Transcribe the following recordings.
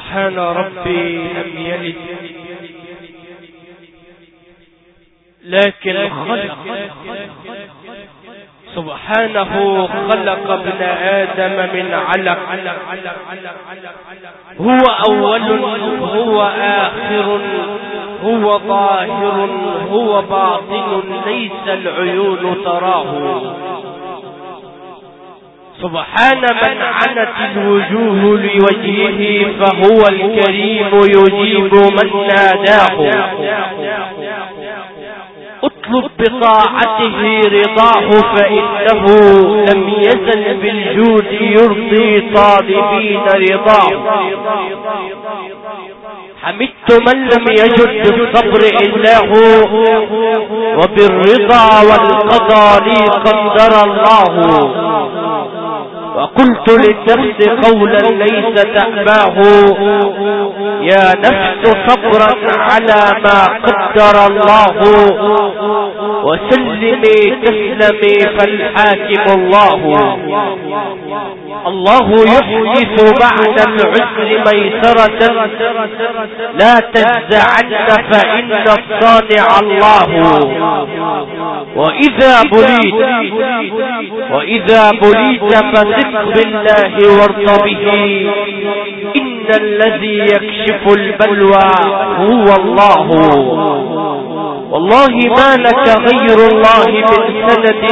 سبحان ربي لم يلد لكن خلق. سبحانه خلق ابن آدم من علق. هو أول هو آخر هو ظاهر هو باطن ليس العيون تراه. سبحان من عنت الوجوه لوجهه فهو الكريم يجيب من ناداه. اطلب بطاعته رضاه فإنه لم يزل بالجود يرضي طالبين رضاه. حمدت من لم يجد بالصبر إلا هو وبالرضا والقضاء لي قدر الله. وقلت للنفس قولا ليس تأباه يا نفس صبرا على ما قدر الله وسلمي تسلمي فالحاكم الله. الله يحدث بعد العسر ميسرة لا تجزعن فإن الصانع الله. وإذا بليت فثق بالله وارض به إن الذي يكشف البلوى هو الله. والله ما لك غير الله من سند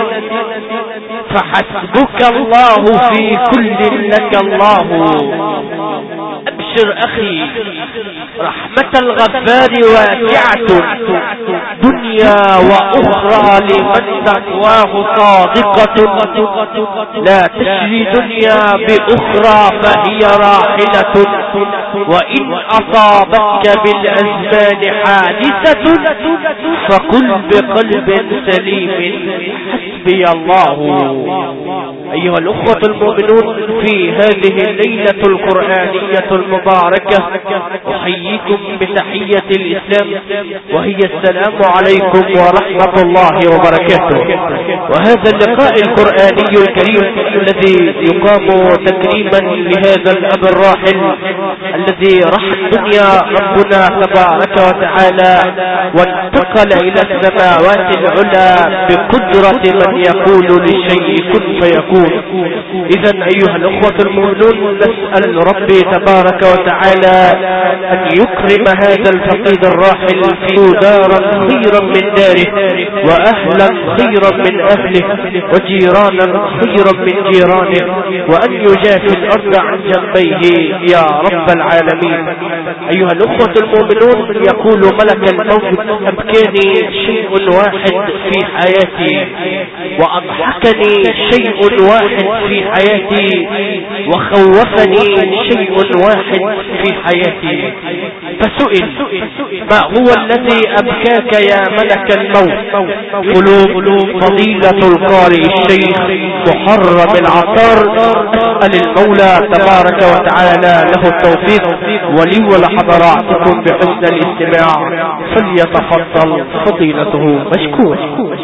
فحسبك الله في كل لك الله. أبشر أخي رحمة الغفار واسعة دنيا وأخرى لمن تقواه صادقة. لا تشري دنيا بأخرى فهي راحلة وإن أصابتك بالأزمان حادثة فقل بقلب سليم حسبي الله. أيها الأخوة المؤمنون في هذه الليلة القرآنية المباركة أحييكم بتحية الإسلام وهي السلام عليكم ورحمة الله وبركاته. وهذا اللقاء القرآني الكريم الذي يقام تكريما لهذا الأب الراحل الذي رحل الدنيا ربنا تبارك وتعالى وانتقل إلى السماوات العلى بقدرة من يقول للشيء كن فيكون. إذن أيها الأخوة المؤمنون نسأل ربي تبارك وتعالى أن يكرم هذا الفقيد الراحل في دارا خيرا من داره وأهلا خيرا من أهله وجيرانا خيرا من جيرانه وأن يجافي الأرض عن جنبيه يا رب العالمين. أيها الأخوة المؤمنون يقول ملك الموت أبكاني شيء واحد في حياتي وأضحكني شيء واحد في حياتي وخوفني شيء واحد في حياتي. فسئل ما هو الذي أبكاك يا ملك الموت؟ قلوب فضيلة القارئ الشيخ محرم العطار. أسأل المولى تبارك وتعالى له التوفيق ولي ولحضراتكم بحسن الاستماع فليتفضل فضيلته مشكور.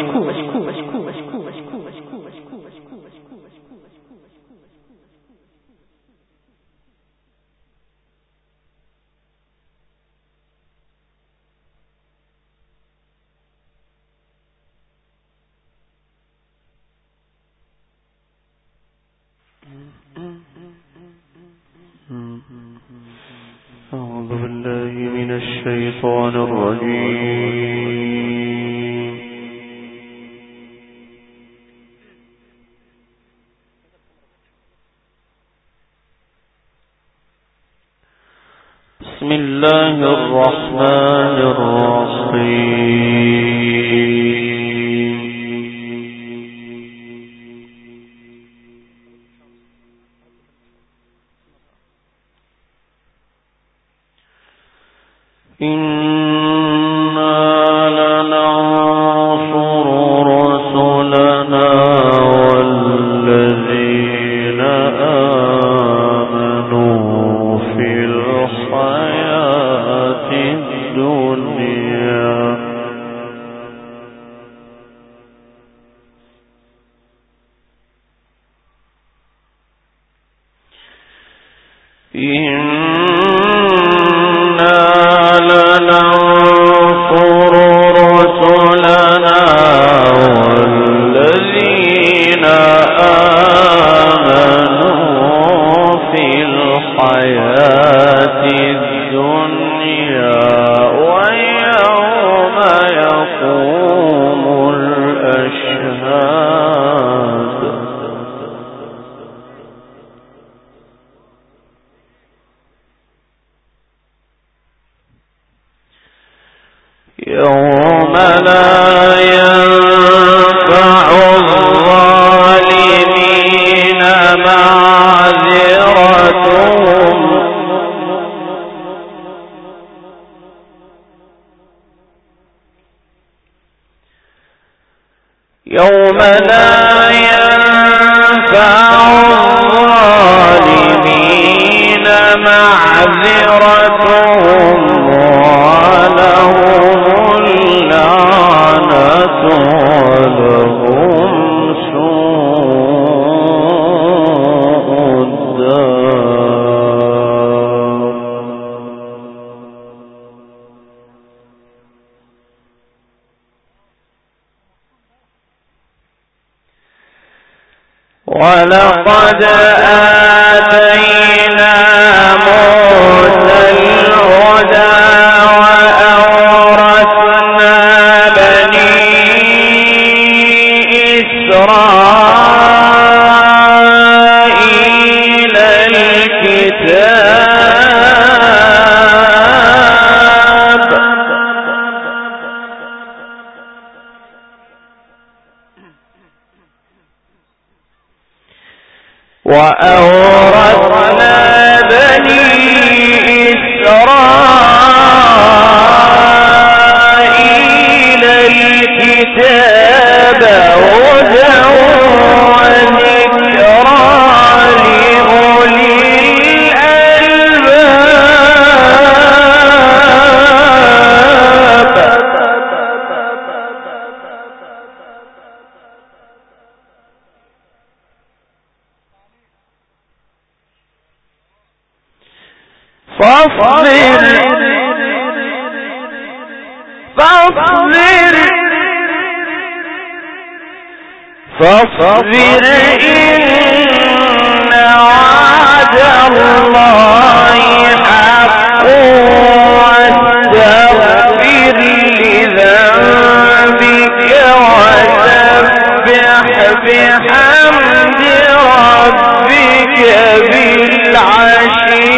أعوذ بالله من الشيطان الرجيم. بسم الله الرحمن الرحيم. إنا الدنيا ويوم يقوم الأشهاد يوم لا ينفع الظالمين معذرتهم يوم لا ينفع الظالمين معذرتهم ولهم اللعنة ولهم سوء الدار ولقد آتينا موسى الهدى وأورثنا بني إسرائيل الكتاب وأورثنا بني إسرائيل الكتاب هدى وذكرى لأولي الألباب فاصبر إن وعد الله حق واستغفر لذنبك وسبح بحمد ربك بالعشي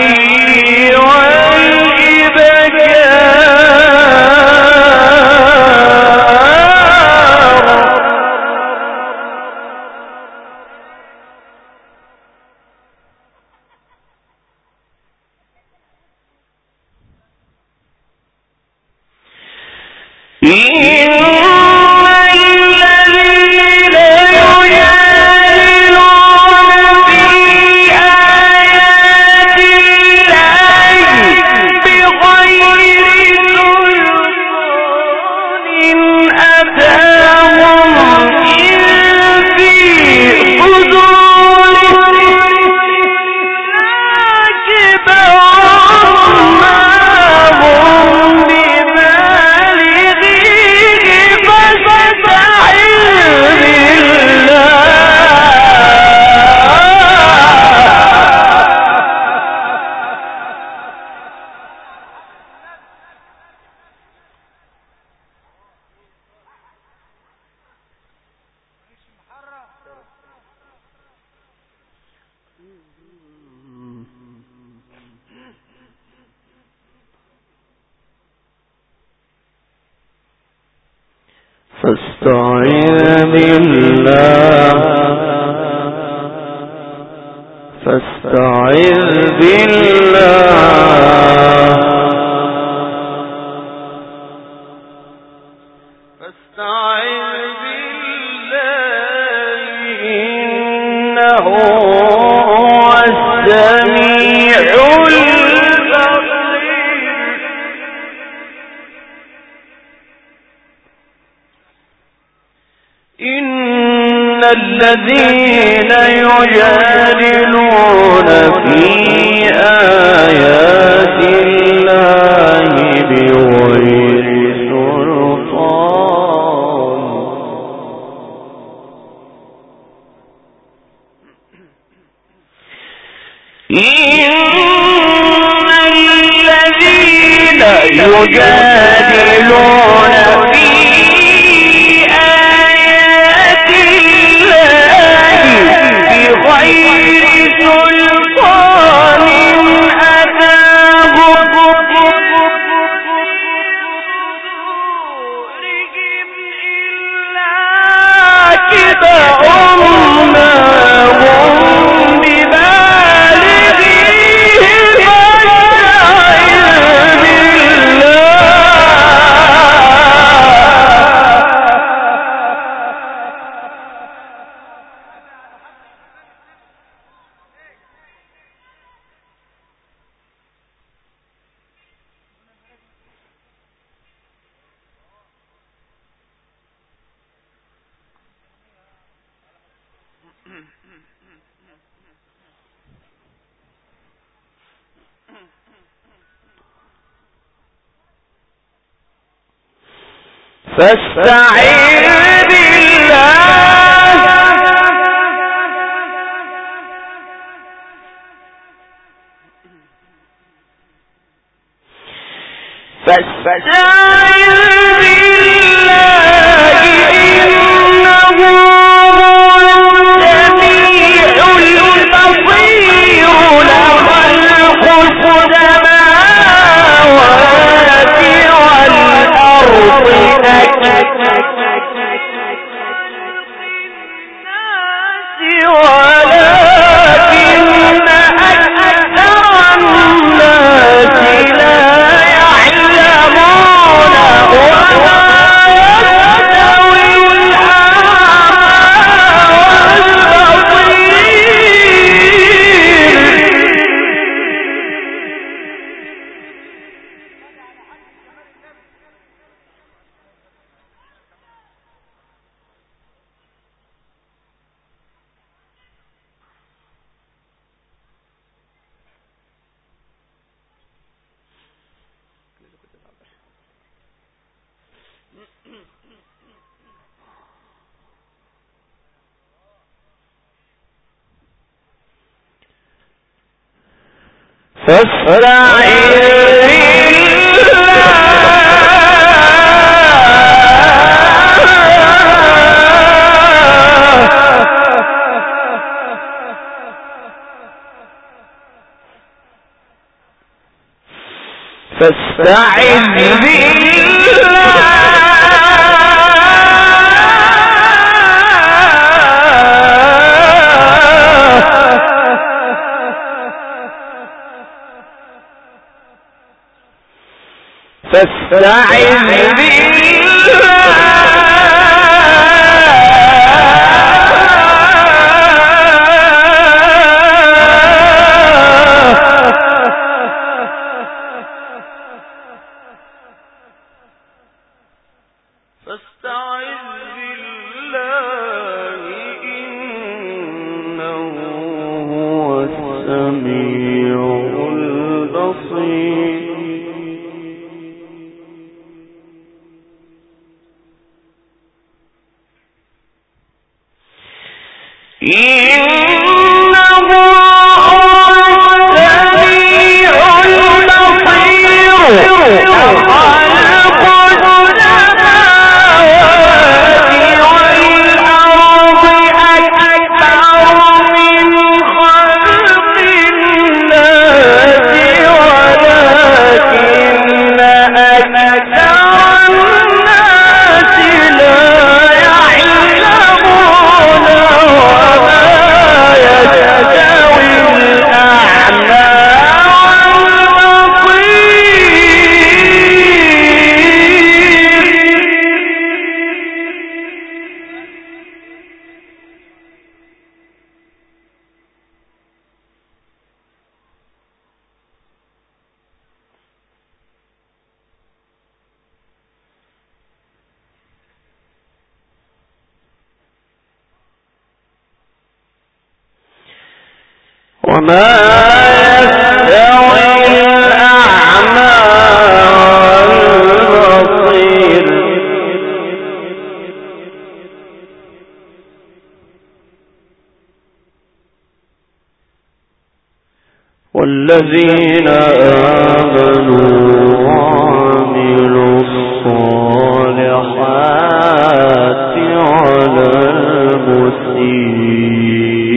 فاستعذ بالله إنه هو السميع البصير إن الذين يجادلون في آيات الله بغير سلطان إن يجادلون في آيات الله بغير سلطان أتاهم إلا كبرهم فاستعذ بالله إنه السميع البصير لخلق السماوات والأرض فاستعذ وما يستوي الأعمى والبصير والذين آمنوا على المسيء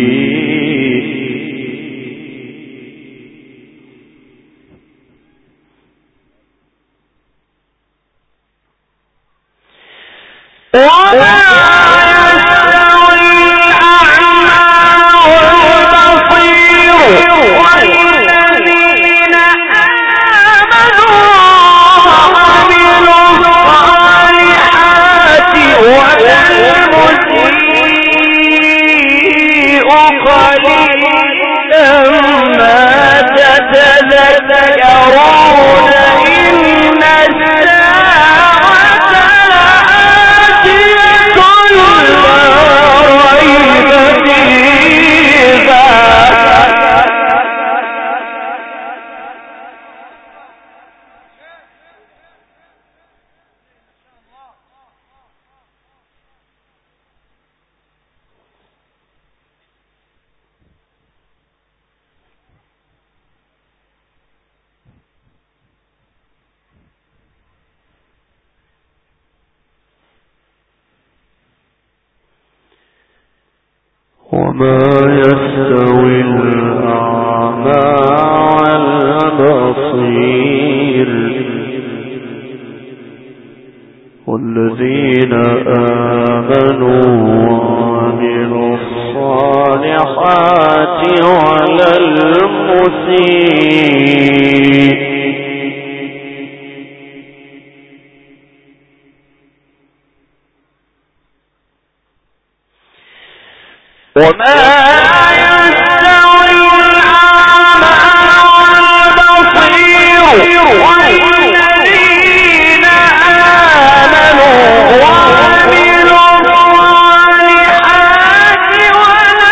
وما يستوي الأعمى والبصير والذين آمنوا وعملوا الصالحات ولا المسيء وما يستوي الأعمى والبصير والذين آمنوا وعملوا الصالحات ولا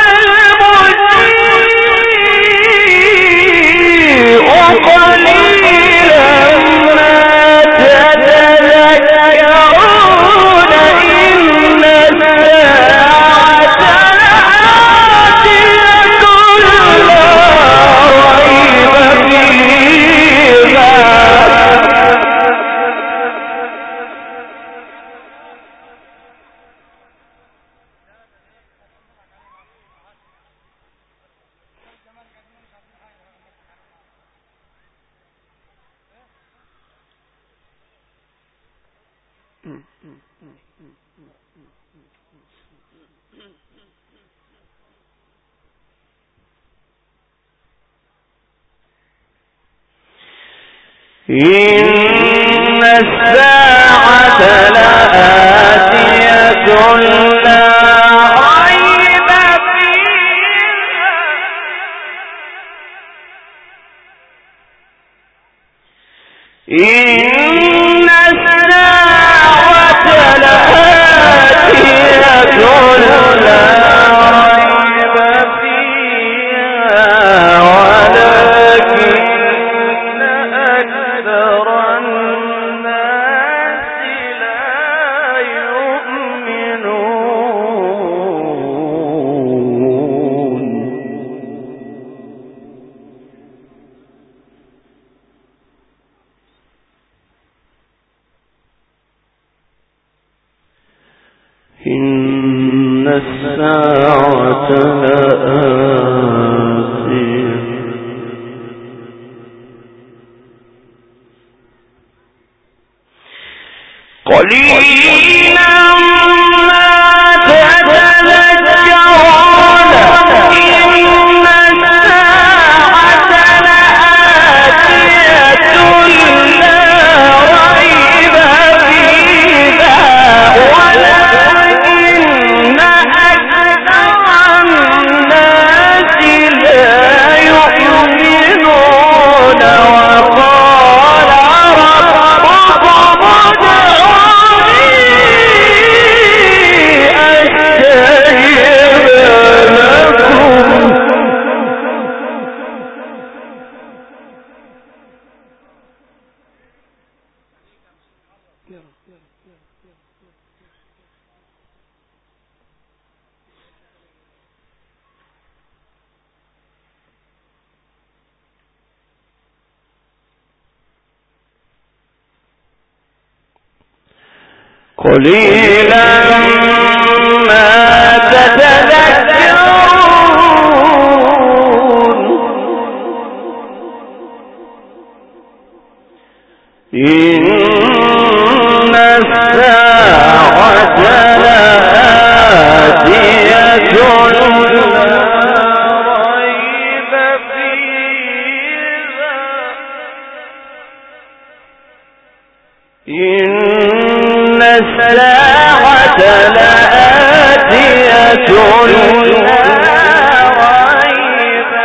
المسيء قليلا ما تتذكرون إن الساعة لآتية لا ريب فيها إن الساعة لآتية لا ريب فيها ولكن أكثر الناس لا يؤمنون إن الساعة لآتية قليلا ما تتذكرون إن الساعة لآتية لا ريب فيها ولكن أكثر الناس لا يؤمنون وقال ربكم ادعوني أستجب لكم قليلا إن الساعة لآتية لا ريب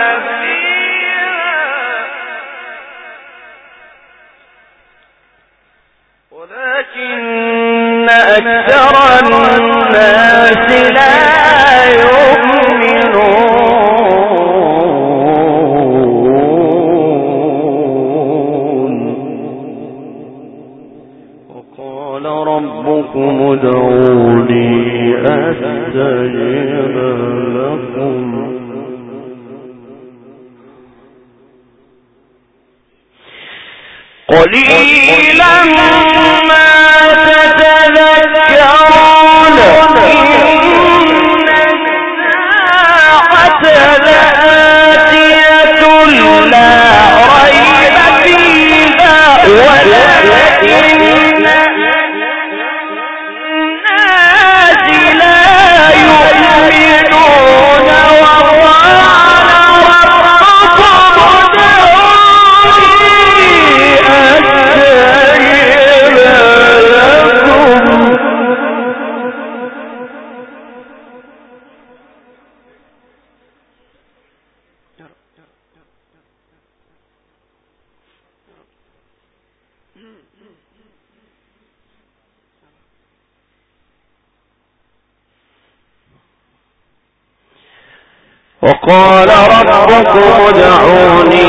فيها ولكن أكثر الناس لا يؤمنون. وقال ربكم ادعوني أستجب لكم قليلا ما تتذكرون. إن الساعة لآتية لا ريب فيها ولكن الناس لا يؤمنون. وقال ربكم ادعوني أستجب لكم وقال ربكم ادعوني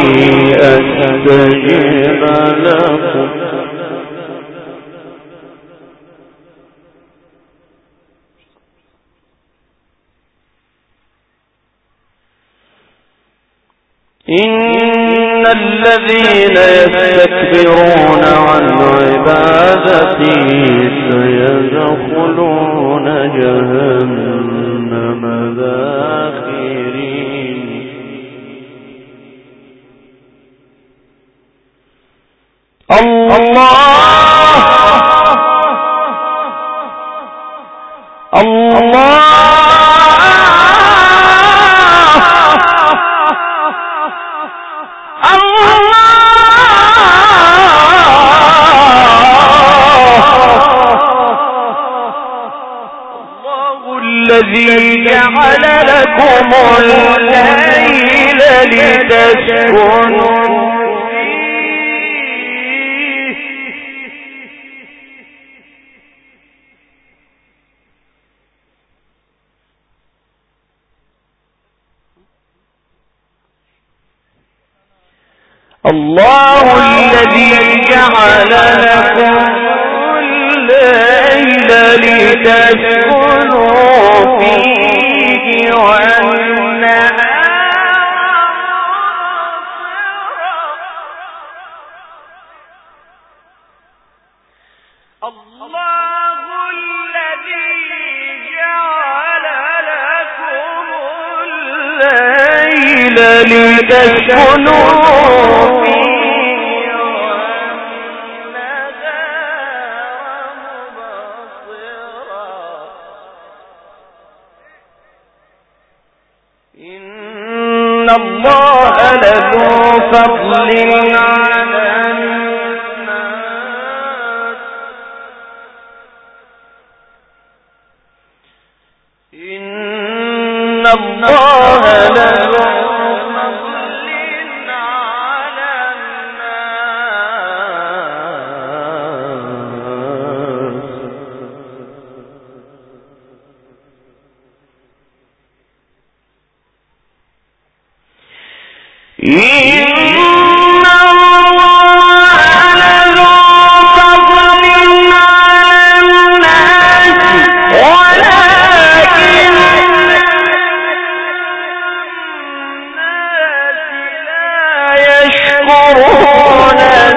أستجب لكم إن الذين يستكبرون عن عبادتي سيدخلون جهنم داخرين. الله الذي جعل لكم الليل لتسكنوا الله الذي جعل لكم الليل لتسكنوا فيه والنهار الله الذي جعل لكم الليل لتسكنوا الله لذو فضل على الناس إن الله لذو فضل على الناس إن الله لذو فضل على الناس ولكن الناس لا يشكرون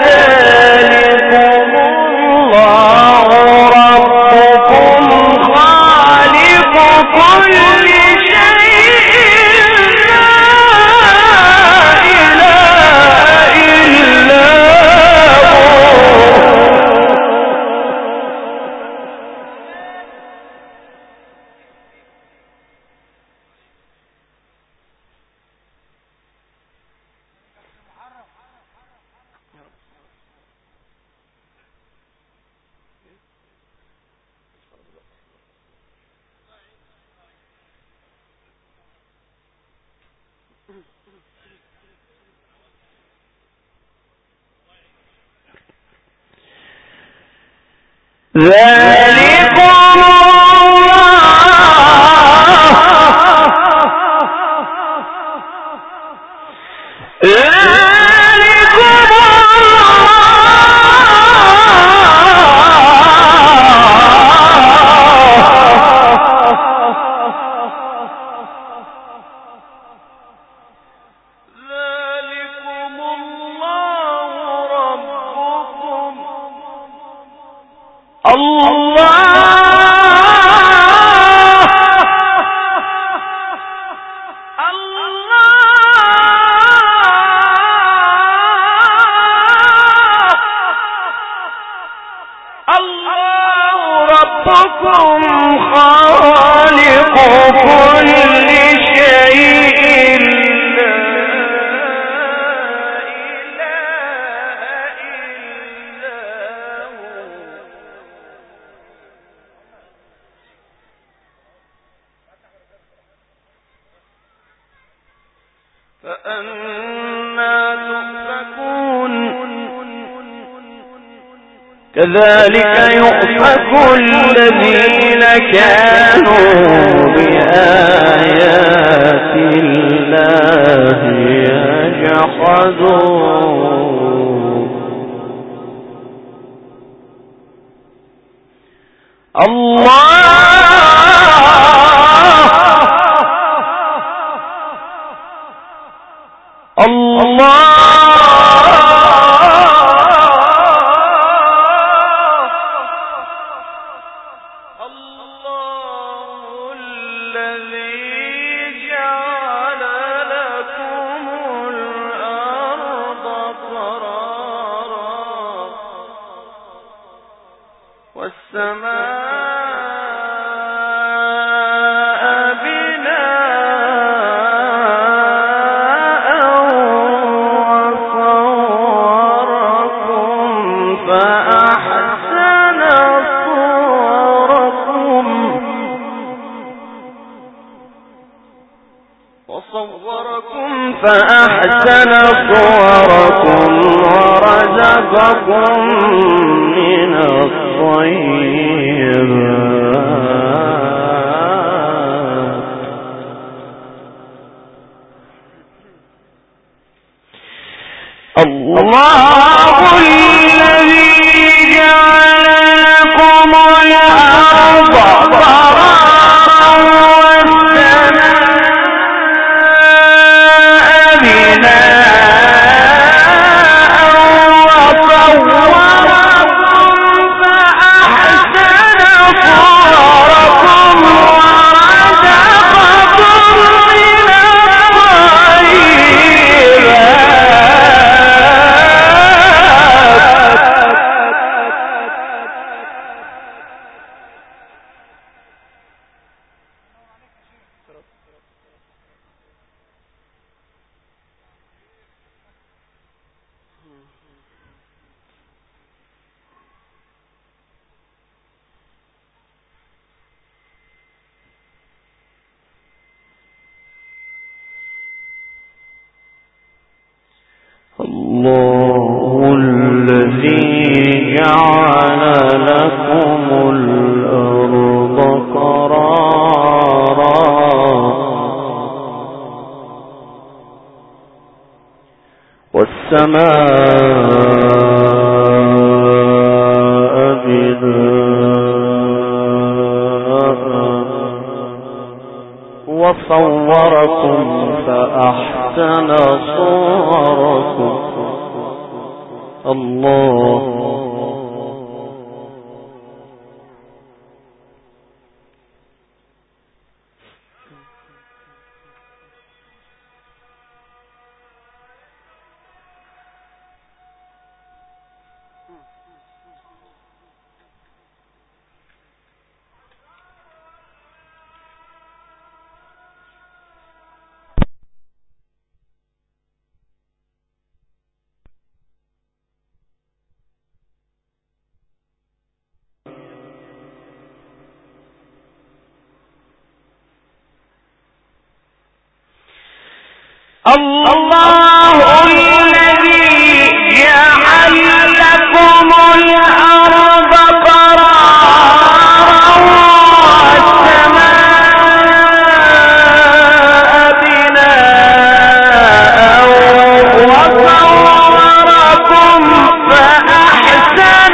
ذلكم الله ربكم خالق كل شيء لا إله كذلك يؤفك الذين كانوا بآيات الله يجحدون. فأحسن صوركم ورزقكم من الطيبات. الله الذي جعل لكم الأرض قرارا والسماء بناء وصوركم فأحسن صوركم ورزقكم من الله الذي جعل لكم الأرض قرارا والسماء بناء وصوركم فأحسن صوركم. الله الله الذي جعل لكم الأرض قرارا والسماء بناء وصوركم فأحسن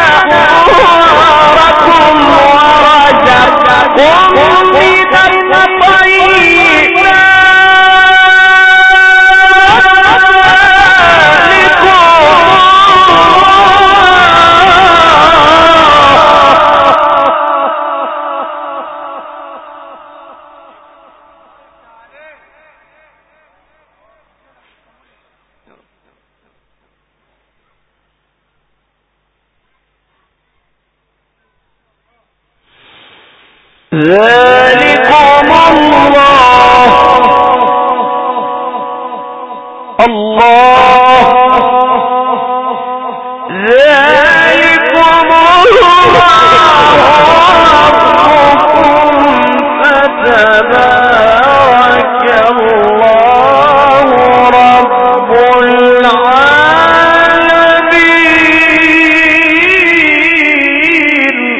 صوركم ورزقكم من الطيبات ذلكم الله ذلكم ربكم فتبارك الله رب العالمين.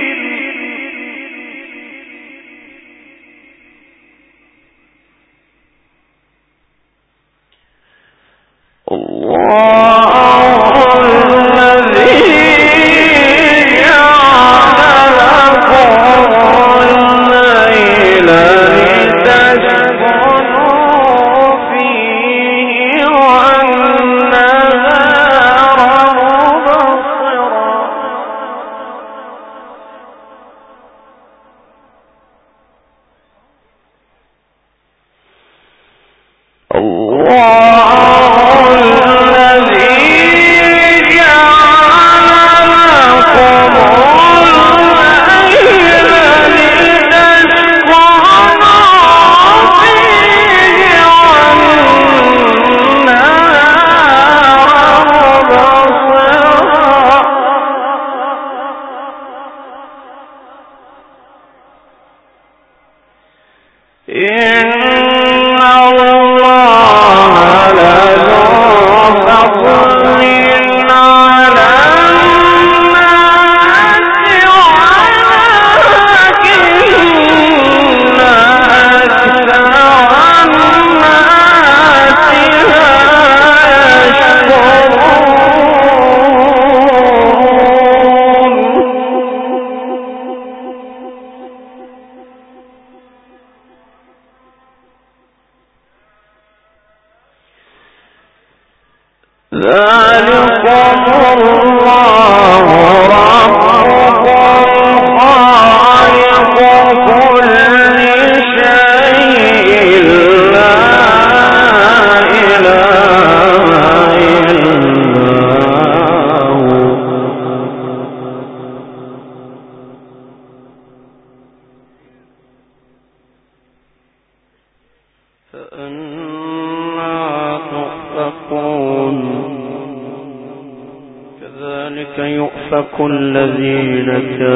كذلك يؤفك الذين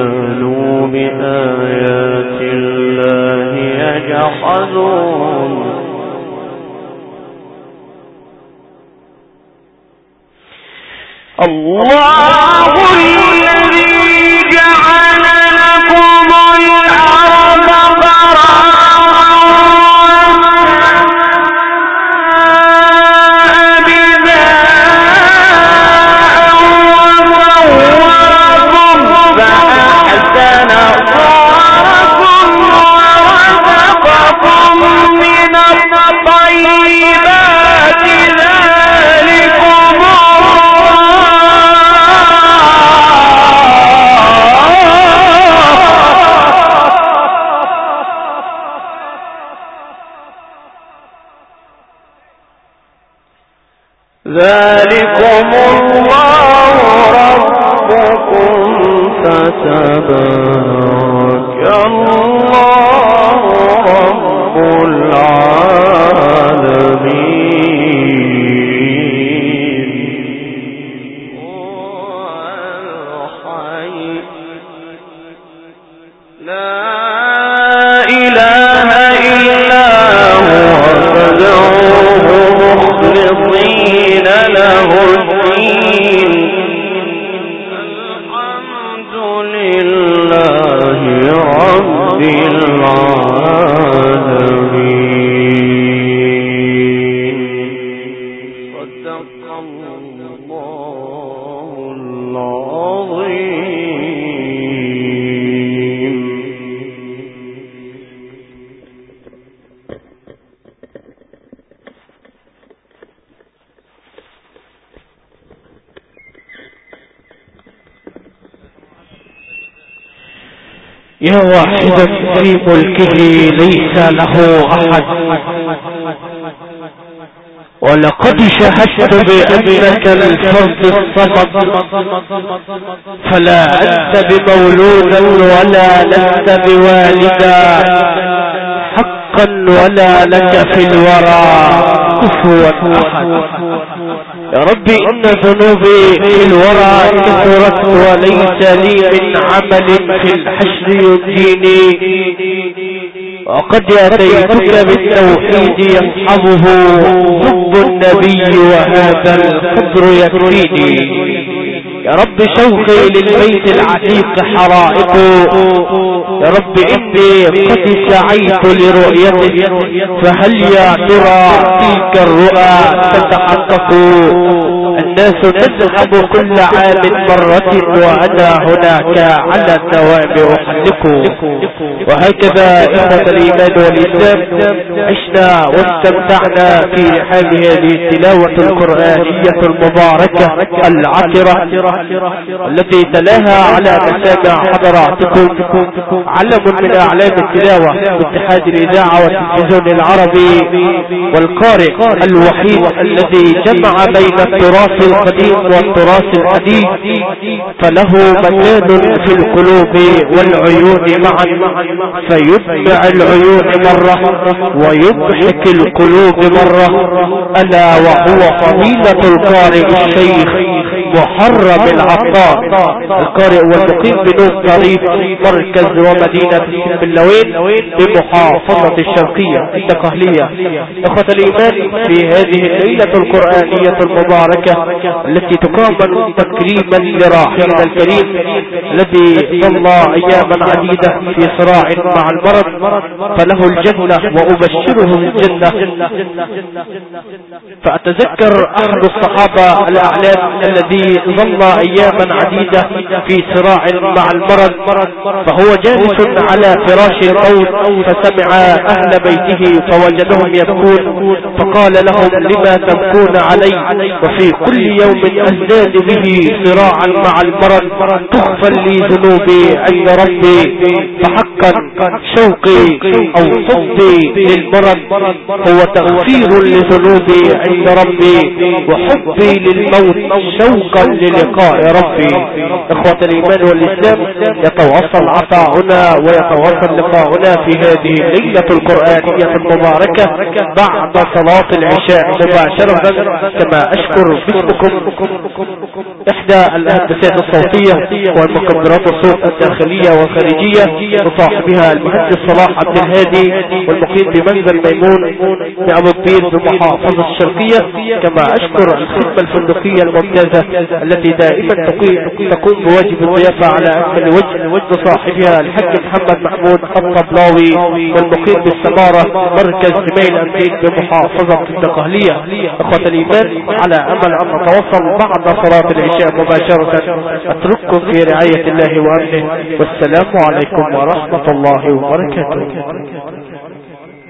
كانوا بآيات الله يجحدون الله الذي جعل لكم الأرض ذلكم الله ربكم فتبارك الله رب العالمين. لا إله إلا هو فادعوه يا واحدا في ملكه ليس له أحد، ولقد شهدت بأنك الفرد الصمد، فلا أنت بمولودا ولا لست بوالدا حقا، ولا لك في الورى كفوا أحد. يا ربي إن ذنوبي في الورى كثرت، وليس لي من عمل في الحشر ينجيني، وقد أتيتك بالتوحيد يصحبه حب النبي وهذا القدر يكفيني. يا رب شوقي للبيت العتيق حرائق، يا رب إني قد سعيت لرؤيته، فهل يا ترى تلك الرؤى تتحقق؟ الناس تذهب كل عام مرة، وأنا هناك على الدوام أحلق. وهكذا إخوة الإيمان والإسلام عشنا واستمتعنا في حال هذه التلاوة القرآنية المباركة العطرة التي تلاها على مسامع حضراتكم علم من أعلام التلاوة باتحاد الإذاعة والتلفزيون العربي، والقارئ الوحيد الذي جمع بين التراث القديم والتراث الحديث، فله مكان في القلوب والعيون معا، فيدمع العيون مرة ويضحك القلوب مرة، ألا وهو فضيلة القارئ الشيخ محرم العطار، القارئ والمقيم بنوم طريق مركز ومدينة السنبلاوين بمحافظة الشرقية الدقهلية. اخوة الايمان، في هذه الليلة القرآنية المباركة التي تقام تكريما لراحلنا الكريم الذي ظل اياما عديدة في صراع مع المرض، فله الجنة وابشره الجنة. فاتذكر احد الصحابة الاعلام الذي ظل اياما عديدة في صراع مع المرض، فهو جالس على فراش الموت، فسمع اهل بيته فوجدهم يبكون، فقال لهم لما تبكون علي وفي كل يوم ازداد به صراعا مع المرض، تغفر لي ذنوبي عند ربي، فحقا شوقي او حبي للمرض هو تغفير لذنوبي عند ربي، وحبي للموت شوقا للقاء ربي. اخوة الايمان والاسلام، يتواصل عطاؤنا ويتواصل لقاؤنا في هذه الليلة القرآنية المباركة بعد صلاة العشاء مباشرة، كما اشكر باسمكم احدى الهندسات الصوتية والمكبرات الصوت الداخلية والخارجية وصاحبها المهندس صلاح عبد الهادي، والمقيم بمنزل ميمون بأبو كبير بمحافظة الشرقية. كما اشكر الخدمة الفندقية الممتازة التي دائما تقوم بواجب الضيافة على اكمل وجه وصاحبها الحاج محمد محمود الطبلاوي، والمقيم بالسمارة مركز ميل أمتين بمحافظة الدقهلية. اخوة الايمان، على امل ان نتواصل بعد صلاة العشاء مباشرة. اترككم في رعاية الله وامنه، والسلام عليكم ورحمة الله وبركاته.